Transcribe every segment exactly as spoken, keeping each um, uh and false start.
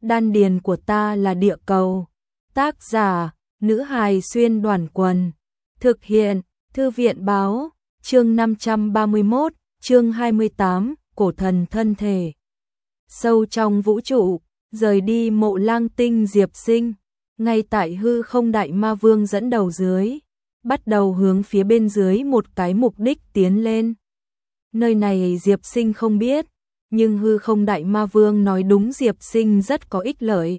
Đan điền của ta là địa cầu. Tác giả, nữ hài xuyên đoàn quần. Thực hiện, thư viện báo, chương năm trăm ba mươi mốt, chương hai mươi tám, cổ thần thân thể. Sâu trong vũ trụ, rời đi Mộ Lang tinh Diệp Sinh, ngay tại hư không đại ma vương dẫn đầu dưới, bắt đầu hướng phía bên dưới một cái mục đích tiến lên. Nơi này Diệp Sinh không biết, nhưng hư không đại ma vương nói đúng, Diệp Sinh rất có ích lợi.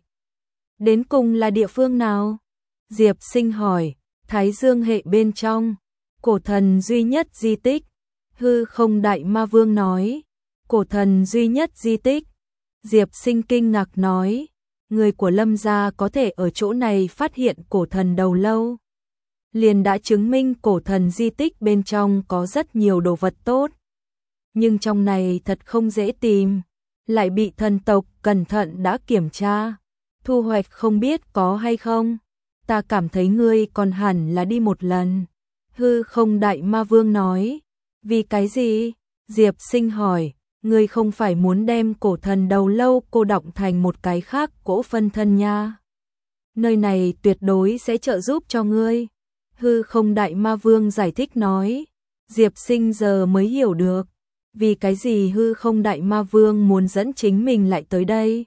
Đến cùng là địa phương nào? Diệp Sinh hỏi. Thái Dương hệ bên trong, cổ thần duy nhất di tích. Hư không đại ma vương nói. Cổ thần duy nhất di tích. Diệp Sinh kinh ngạc nói, người của Lâm gia có thể ở chỗ này phát hiện cổ thần đầu lâu, liền đã chứng minh cổ thần di tích bên trong có rất nhiều đồ vật tốt. Nhưng trong này thật không dễ tìm, lại bị thần tộc cẩn thận đã kiểm tra, thu hoạch không biết có hay không. Ta cảm thấy ngươi còn hẳn là đi một lần. Hư không đại ma vương nói. Vì cái gì? Diệp Sinh hỏi. Ngươi không phải muốn đem cổ thần đầu lâu cô đọng thành một cái khác cỗ phân thân nha. Nơi này tuyệt đối sẽ trợ giúp cho ngươi. Hư không đại ma vương giải thích nói. Diệp Sinh giờ mới hiểu được. Vì cái gì hư không đại ma vương muốn dẫn chính mình lại tới đây.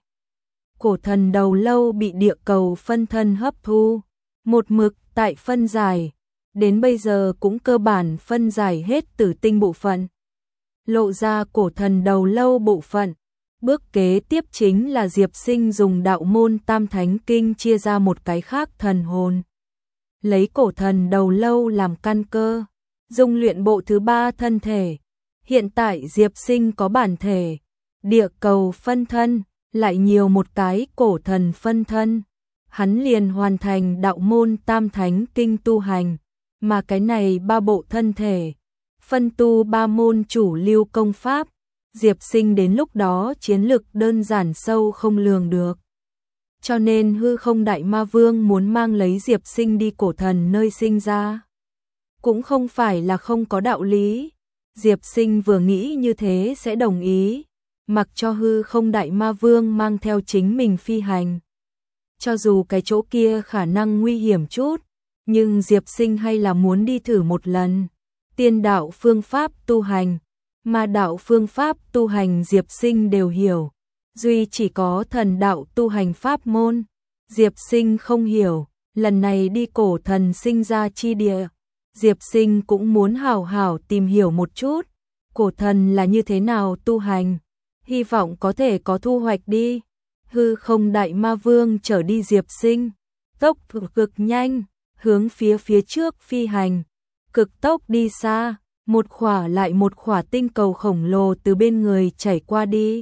Cổ thần đầu lâu bị địa cầu phân thân hấp thu. Một mực tại phân giải. Đến bây giờ cũng cơ bản phân giải hết tử tinh bộ phận. Lộ ra cổ thần đầu lâu bộ phận. Bước kế tiếp chính là Diệp Sinh dùng đạo môn Tam Thánh Kinh chia ra một cái khác thần hồn. Lấy cổ thần đầu lâu làm căn cơ, dùng luyện bộ thứ ba thân thể. Hiện tại Diệp Sinh có bản thể, địa cầu phân thân, lại nhiều một cái cổ thần phân thân. Hắn liền hoàn thành đạo môn Tam Thánh Kinh tu hành, mà cái này ba bộ thân thể, phân tu ba môn chủ lưu công pháp. Diệp Sinh đến lúc đó chiến lực đơn giản sâu không lường được. Cho nên hư không đại ma vương muốn mang lấy Diệp Sinh đi cổ thần nơi sinh ra. Cũng không phải là không có đạo lý. Diệp Sinh vừa nghĩ như thế sẽ đồng ý, mặc cho hư không đại ma vương mang theo chính mình phi hành. Cho dù cái chỗ kia khả năng nguy hiểm chút, nhưng Diệp Sinh hay là muốn đi thử một lần. Tiên đạo phương pháp tu hành, ma đạo phương pháp tu hành Diệp Sinh đều hiểu. Duy chỉ có thần đạo tu hành pháp môn, Diệp Sinh không hiểu. Lần này đi cổ thần sinh ra chi địa, Diệp Sinh cũng muốn hảo hảo tìm hiểu một chút. Cổ thần là như thế nào tu hành, hy vọng có thể có thu hoạch đi. Hư không đại ma vương trở đi Diệp Sinh, tốc cực nhanh, hướng phía phía trước phi hành, cực tốc đi xa, một khỏa lại một khỏa tinh cầu khổng lồ từ bên người chảy qua đi.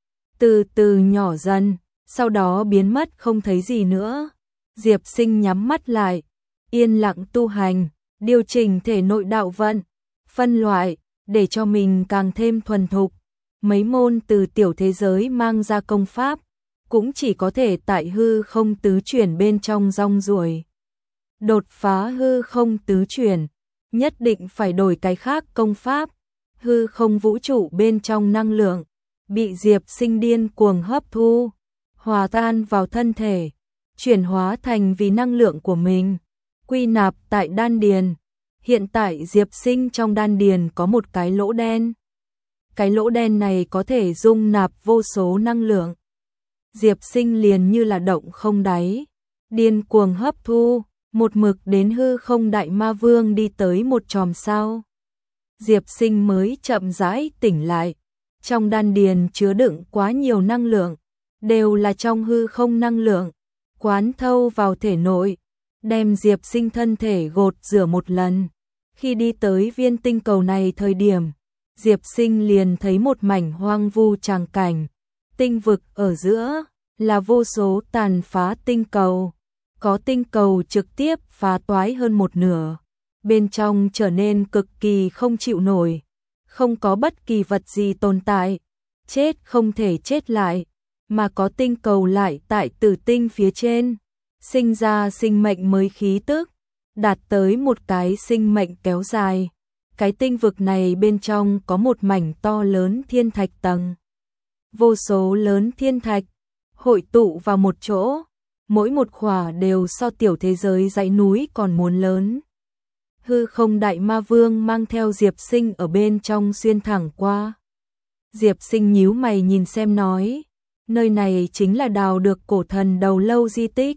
Từ từ nhỏ dần, sau đó biến mất không thấy gì nữa. Diệp Sinh nhắm mắt lại, yên lặng tu hành, điều chỉnh thể nội đạo vận, phân loại, để cho mình càng thêm thuần thục. Mấy môn từ tiểu thế giới mang ra công pháp, cũng chỉ có thể tại hư không tứ chuyển bên trong rong ruổi. Đột phá hư không tứ chuyển, nhất định phải đổi cái khác công pháp. Hư không vũ trụ bên trong năng lượng, bị Diệp Sinh điên cuồng hấp thu, hòa tan vào thân thể, chuyển hóa thành vì năng lượng của mình, quy nạp tại đan điền. Hiện tại Diệp Sinh trong đan điền có một cái lỗ đen. Cái lỗ đen này có thể dung nạp vô số năng lượng. Diệp Sinh liền như là động không đáy, điên cuồng hấp thu, một mực đến hư không đại ma vương đi tới một chòm sao. Diệp Sinh mới chậm rãi tỉnh lại. Trong đan điền chứa đựng quá nhiều năng lượng, đều là trong hư không năng lượng, quán thâu vào thể nội, đem Diệp Sinh thân thể gột rửa một lần. Khi đi tới viên tinh cầu này thời điểm, Diệp Sinh liền thấy một mảnh hoang vu tràng cảnh. Tinh vực ở giữa là vô số tàn phá tinh cầu, có tinh cầu trực tiếp phá toái hơn một nửa, bên trong trở nên cực kỳ không chịu nổi, không có bất kỳ vật gì tồn tại, chết không thể chết lại, mà có tinh cầu lại tại tử tinh phía trên, sinh ra sinh mệnh mới khí tức, đạt tới một cái sinh mệnh kéo dài. Cái tinh vực này bên trong có một mảnh to lớn thiên thạch tầng, vô số lớn thiên thạch, hội tụ vào một chỗ, mỗi một khỏa đều so tiểu thế giới dãy núi còn muốn lớn. Hư không đại ma vương mang theo Diệp Sinh ở bên trong xuyên thẳng qua. Diệp Sinh nhíu mày nhìn xem nói, nơi này chính là đào được cổ thần đầu lâu di tích.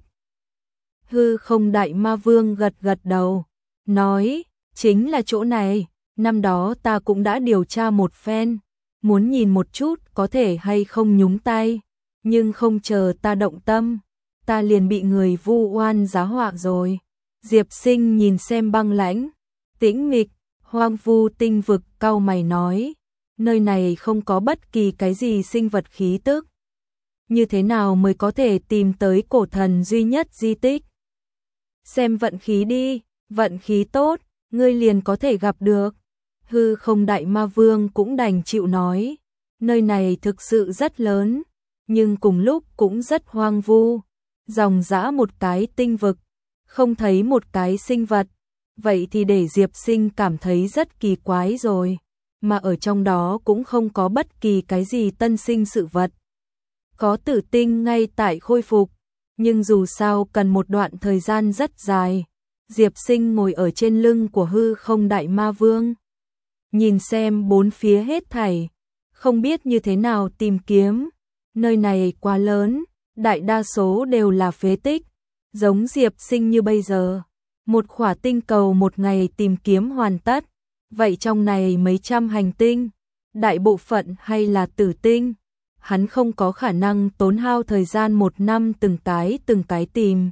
Hư không đại ma vương gật gật đầu, nói, chính là chỗ này, năm đó ta cũng đã điều tra một phen, muốn nhìn một chút có thể hay không nhúng tay, nhưng không chờ ta động tâm, ta liền bị người vu oan giá họa rồi. Diệp Sinh nhìn xem băng lãnh, tĩnh mịch, hoang vu tinh vực, cau mày nói, nơi này không có bất kỳ cái gì sinh vật khí tức. Như thế nào mới có thể tìm tới cổ thần duy nhất di tích? Xem vận khí đi, vận khí tốt, ngươi liền có thể gặp được. Hư không đại ma vương cũng đành chịu nói, nơi này thực sự rất lớn, nhưng cùng lúc cũng rất hoang vu, dòng dã một cái tinh vực, không thấy một cái sinh vật, vậy thì để Diệp Sinh cảm thấy rất kỳ quái rồi, mà ở trong đó cũng không có bất kỳ cái gì tân sinh sự vật. Có tử tinh ngay tại khôi phục, nhưng dù sao cần một đoạn thời gian rất dài. Diệp Sinh ngồi ở trên lưng của hư không đại ma vương, nhìn xem bốn phía hết thảy, không biết như thế nào tìm kiếm, nơi này quá lớn, đại đa số đều là phế tích, giống Diệp Sinh như bây giờ, một khỏa tinh cầu một ngày tìm kiếm hoàn tất, vậy trong này mấy trăm hành tinh, đại bộ phận hay là tử tinh, hắn không có khả năng tốn hao thời gian một năm từng cái từng cái tìm.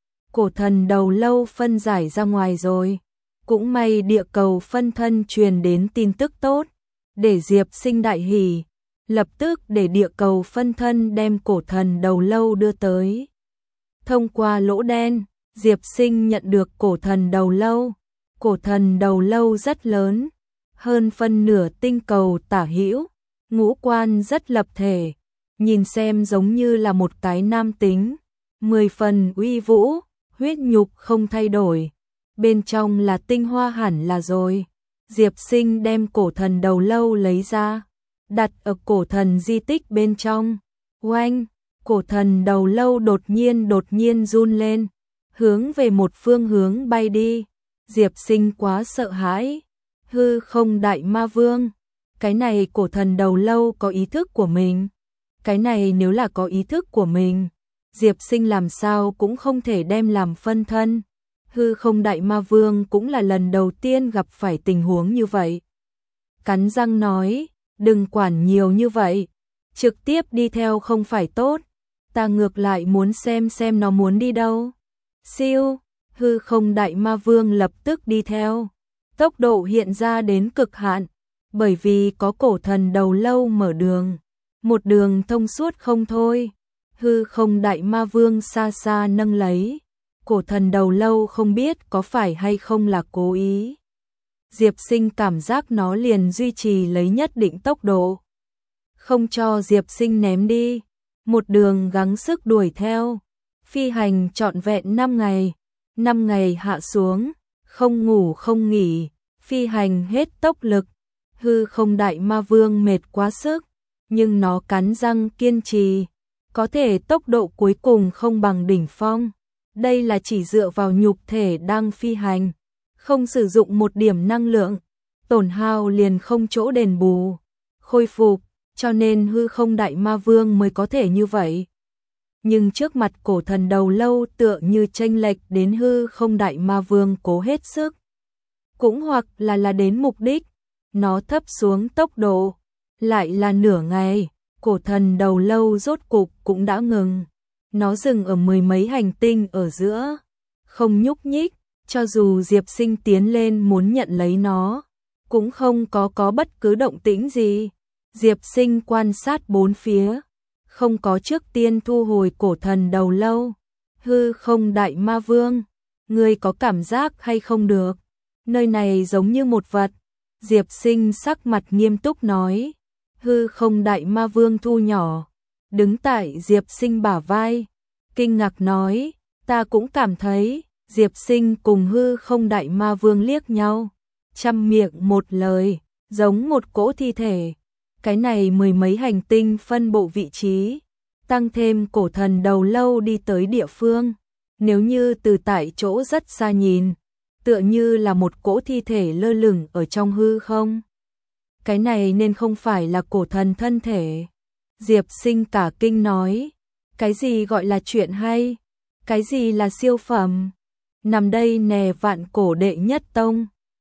Cổ thần đầu lâu phân giải ra ngoài rồi, cũng may địa cầu phân thân truyền đến tin tức tốt, để Diệp Sinh đại hỉ, lập tức để địa cầu phân thân đem cổ thần đầu lâu đưa tới. Thông qua lỗ đen, Diệp Sinh nhận được cổ thần đầu lâu, cổ thần đầu lâu rất lớn, hơn phân nửa tinh cầu tả hữu, ngũ quan rất lập thể, nhìn xem giống như là một cái nam tính, mười phần uy vũ, huyết nhục không thay đổi, bên trong là tinh hoa hẳn là rồi. Diệp Sinh đem cổ thần đầu lâu lấy ra, đặt ở cổ thần di tích bên trong. Oanh, cổ thần đầu lâu đột nhiên đột nhiên run lên, hướng về một phương hướng bay đi. Diệp Sinh quá sợ hãi. Hư không đại ma vương, cái này cổ thần đầu lâu có ý thức của mình. Cái này nếu là có ý thức của mình, Diệp Sinh làm sao cũng không thể đem làm phân thân. Hư không đại ma vương cũng là lần đầu tiên gặp phải tình huống như vậy. Cắn răng nói, đừng quản nhiều như vậy, trực tiếp đi theo không phải tốt, ta ngược lại muốn xem xem nó muốn đi đâu. Siêu, hư không đại ma vương lập tức đi theo, tốc độ hiện ra đến cực hạn, bởi vì có cổ thần đầu lâu mở đường, một đường thông suốt không thôi. Hư không đại ma vương xa xa nâng lấy, cổ thần đầu lâu không biết có phải hay không là cố ý. Diệp Sinh cảm giác nó liền duy trì lấy nhất định tốc độ, không cho Diệp Sinh ném đi, một đường gắng sức đuổi theo, phi hành trọn vẹn năm ngày, năm ngày hạ xuống, không ngủ không nghỉ, phi hành hết tốc lực. Hư không đại ma vương mệt quá sức, nhưng nó cắn răng kiên trì, có thể tốc độ cuối cùng không bằng đỉnh phong. Đây là chỉ dựa vào nhục thể đang phi hành, không sử dụng một điểm năng lượng, tổn hao liền không chỗ đền bù, khôi phục, cho nên hư không đại ma vương mới có thể như vậy. Nhưng trước mặt cổ thần đầu lâu tựa như chênh lệch đến hư không đại ma vương cố hết sức. Cũng hoặc là là đến mục đích, nó thấp xuống tốc độ, lại là nửa ngày, cổ thần đầu lâu rốt cục cũng đã ngừng. Nó dừng ở mười mấy hành tinh ở giữa, không nhúc nhích, cho dù Diệp Sinh tiến lên muốn nhận lấy nó, cũng không có có bất cứ động tĩnh gì. Diệp Sinh quan sát bốn phía, không có trước tiên thu hồi cổ thần đầu lâu. Hư không đại ma vương, ngươi có cảm giác hay không được? Nơi này giống như một vật. Diệp Sinh sắc mặt nghiêm túc nói. Hư không đại ma vương thu nhỏ, đứng tại Diệp Sinh bả vai, kinh ngạc nói, ta cũng cảm thấy. Diệp Sinh cùng hư không đại ma vương liếc nhau, chăm miệng một lời, giống một cỗ thi thể. Cái này mười mấy hành tinh phân bộ vị trí, tăng thêm cổ thần đầu lâu đi tới địa phương. Nếu như từ tại chỗ rất xa nhìn, tựa như là một cỗ thi thể lơ lửng ở trong hư không. Cái này nên không phải là cổ thần thân thể. Diệp Sinh cả kinh nói, cái gì gọi là chuyện hay? Cái gì là siêu phẩm? Nằm đây nè vạn cổ đệ nhất tông.